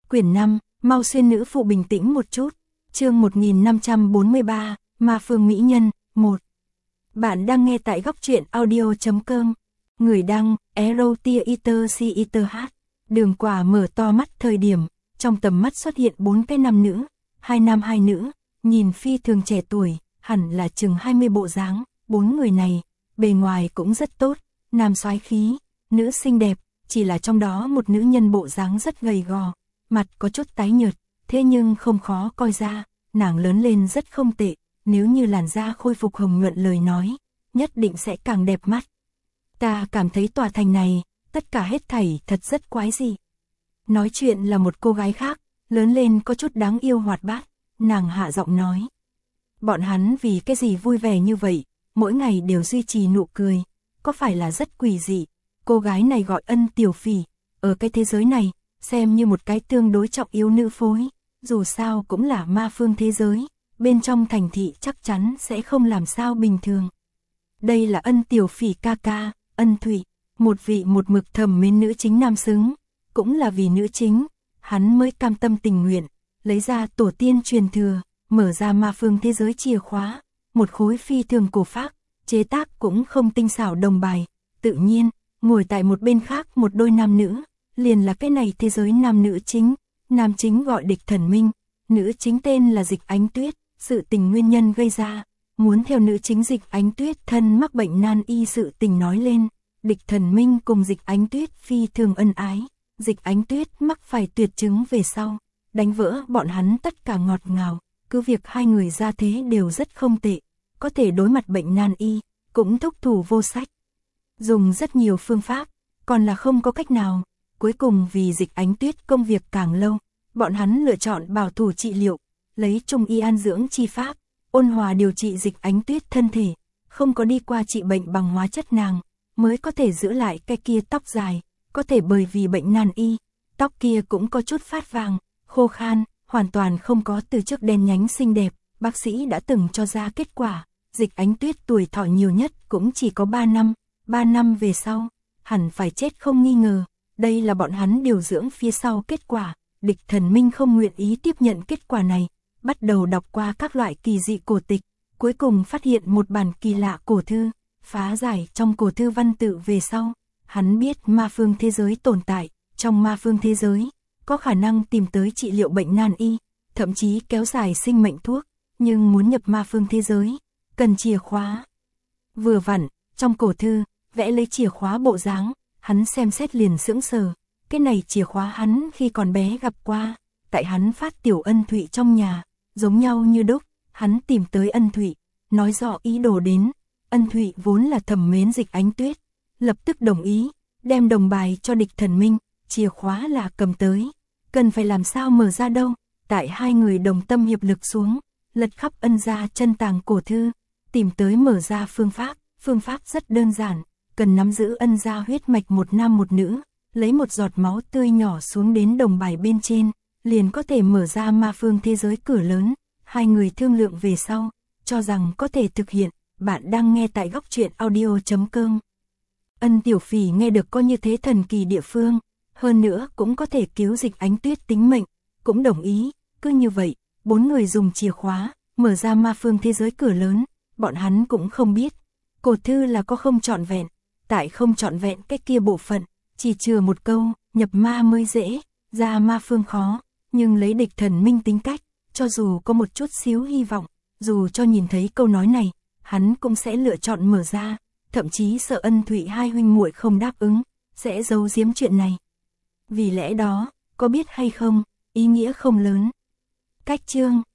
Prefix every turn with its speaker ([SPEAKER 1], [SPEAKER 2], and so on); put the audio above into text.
[SPEAKER 1] Quyển 5, mau xuyên nữ phụ bình tĩnh một chút. Chương 1543, Ma Phương Mỹ Nhân, 1. Bạn đang nghe tại góc truyện audio.com. Người đăng, Erotia Eater. Đường Quả mở to mắt thời điểm, trong tầm mắt xuất hiện 4 cái nam nữ, 2 nam 2 nữ, nhìn phi thường trẻ tuổi, hẳn là chừng 20 bộ dáng. 4 người này, bề ngoài cũng rất tốt, nam soái khí, nữ xinh đẹp, chỉ là trong đó một nữ nhân bộ dáng rất gầy gò, mặt có chút tái nhợt, thế nhưng không khó coi ra, nàng lớn lên rất không tệ, nếu như làn da khôi phục hồng nhuận lời nói, nhất định sẽ càng đẹp mắt. Ta cảm thấy tòa thành này, tất cả hết thảy thật rất quái dị. Nói chuyện là một cô gái khác, lớn lên có chút đáng yêu hoạt bát, nàng hạ giọng nói. Bọn hắn vì cái gì vui vẻ như vậy, mỗi ngày đều duy trì nụ cười, có phải là rất quỷ dị. Cô gái này gọi Ân Tiểu Phỉ, ở cái thế giới này, xem như một cái tương đối trọng yếu nữ phối, dù sao cũng là ma phương thế giới, bên trong thành thị chắc chắn sẽ không làm sao bình thường. Đây là Ân Tiểu Phỉ ca ca, Ân Thụy, một vị một mực thầm mến nữ chính nam xứng, cũng là vì nữ chính, hắn mới cam tâm tình nguyện, lấy ra tổ tiên truyền thừa, mở ra ma phương thế giới chìa khóa, một khối phi thường cổ phác, chế tác cũng không tinh xảo đồng bài, tự nhiên, ngồi tại một bên khác một đôi nam nữ, liền là cái này thế giới nam nữ chính, nam chính gọi Địch Thần Minh, nữ chính tên là Dịch Ánh Tuyết, sự tình nguyên nhân gây ra, muốn theo nữ chính Dịch Ánh Tuyết thân mắc bệnh nan y sự tình nói lên, Địch Thần Minh cùng Dịch Ánh Tuyết phi thường ân ái, Dịch Ánh Tuyết mắc phải tuyệt chứng về sau, đánh vỡ bọn hắn tất cả ngọt ngào, cứ việc hai người gia thế đều rất không tệ, có thể đối mặt bệnh nan y, cũng thúc thủ vô sách. Dùng rất nhiều phương pháp, còn là không có cách nào, cuối cùng vì Dịch Ánh Tuyết công việc càng lâu, bọn hắn lựa chọn bảo thủ trị liệu, lấy trung y an dưỡng chi pháp, ôn hòa điều trị Dịch Ánh Tuyết thân thể, không có đi qua trị bệnh bằng hóa chất nàng, mới có thể giữ lại cái kia tóc dài, có thể bởi vì bệnh nan y, tóc kia cũng có chút phát vàng, khô khan, hoàn toàn không có từ trước đen nhánh xinh đẹp, bác sĩ đã từng cho ra kết quả, Dịch Ánh Tuyết tuổi thọ nhiều nhất cũng chỉ có 3 năm, 3 năm về sau, hẳn phải chết không nghi ngờ, đây là bọn hắn điều dưỡng phía sau kết quả, Địch Thần Minh không nguyện ý tiếp nhận kết quả này, bắt đầu đọc qua các loại kỳ dị cổ tịch, cuối cùng phát hiện một bản kỳ lạ cổ thư, phá giải trong cổ thư văn tự về sau, hắn biết ma phương thế giới tồn tại, trong ma phương thế giới, có khả năng tìm tới trị liệu bệnh nan y, thậm chí kéo dài sinh mệnh thuốc, nhưng muốn nhập ma phương thế giới, cần chìa khóa. Vừa vặn, trong cổ thư, vẽ lấy chìa khóa bộ dáng, hắn xem xét liền sững sờ, cái này chìa khóa hắn khi còn bé gặp qua, tại hắn phát tiểu Ân Thụy trong nhà, giống nhau như đúc, hắn tìm tới Ân Thụy, nói rõ ý đồ đến, Ân Thụy vốn là thầm mến Dịch Ánh Tuyết, lập tức đồng ý, đem đồng bài cho Địch Thần Minh, chìa khóa là cầm tới, cần phải làm sao mở ra đâu, tại hai người đồng tâm hiệp lực xuống, lật khắp Ân gia chân tàng cổ thư, tìm tới mở ra phương pháp rất đơn giản, cần nắm giữ Ân gia huyết mạch một nam một nữ, lấy một giọt máu tươi nhỏ xuống đến đồng bài bên trên, liền có thể mở ra ma phương thế giới cửa lớn, hai người thương lượng về sau, cho rằng có thể thực hiện, bạn đang nghe tại góc truyện audio.com. Ân Tiểu Phỉ nghe được có như thế thần kỳ địa phương, hơn nữa cũng có thể cứu Dịch Ánh Tuyết tính mệnh, cũng đồng ý, cứ như vậy, 4 người dùng chìa khóa, mở ra ma phương thế giới cửa lớn, bọn hắn cũng không biết, cổ thư là có không trọn vẹn, tại không trọn vẹn cái kia bộ phận, chỉ chừa một câu, nhập ma mới dễ, ra ma phương khó, nhưng lấy Địch Thần Minh tính cách, cho dù có một chút xíu hy vọng, dù cho nhìn thấy câu nói này, hắn cũng sẽ lựa chọn mở ra, thậm chí sợ Ân Thụy hai huynh muội không đáp ứng, sẽ giấu giếm chuyện này. Vì lẽ đó, có biết hay không, ý nghĩa không lớn. Cách chương